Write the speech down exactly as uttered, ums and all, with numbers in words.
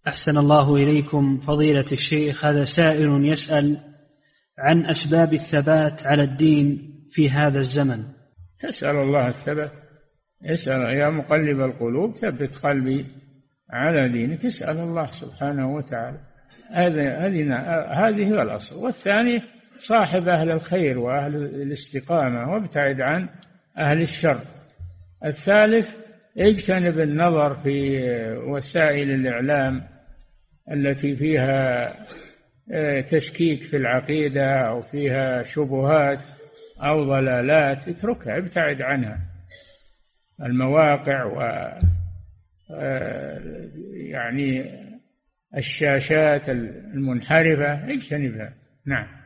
أحسن الله إليكم فضيلة الشيخ. هذا سائل يسأل عن أسباب الثبات على الدين في هذا الزمن. تسأل الله الثبات، اسأل يا مقلب القلوب ثبت قلبي على دينك، اسأل الله سبحانه وتعالى. هذه هذه هو الأصل. والثاني صاحب أهل الخير وأهل الاستقامة وابتعد عن أهل الشر. الثالث اجتنب النظر في وسائل الإعلام التي فيها تشكيك في العقيدة أو فيها شبهات أو ضلالات، اتركها، ابتعد عنها. المواقع و يعني الشاشات المنحرفة اجتنبها. نعم.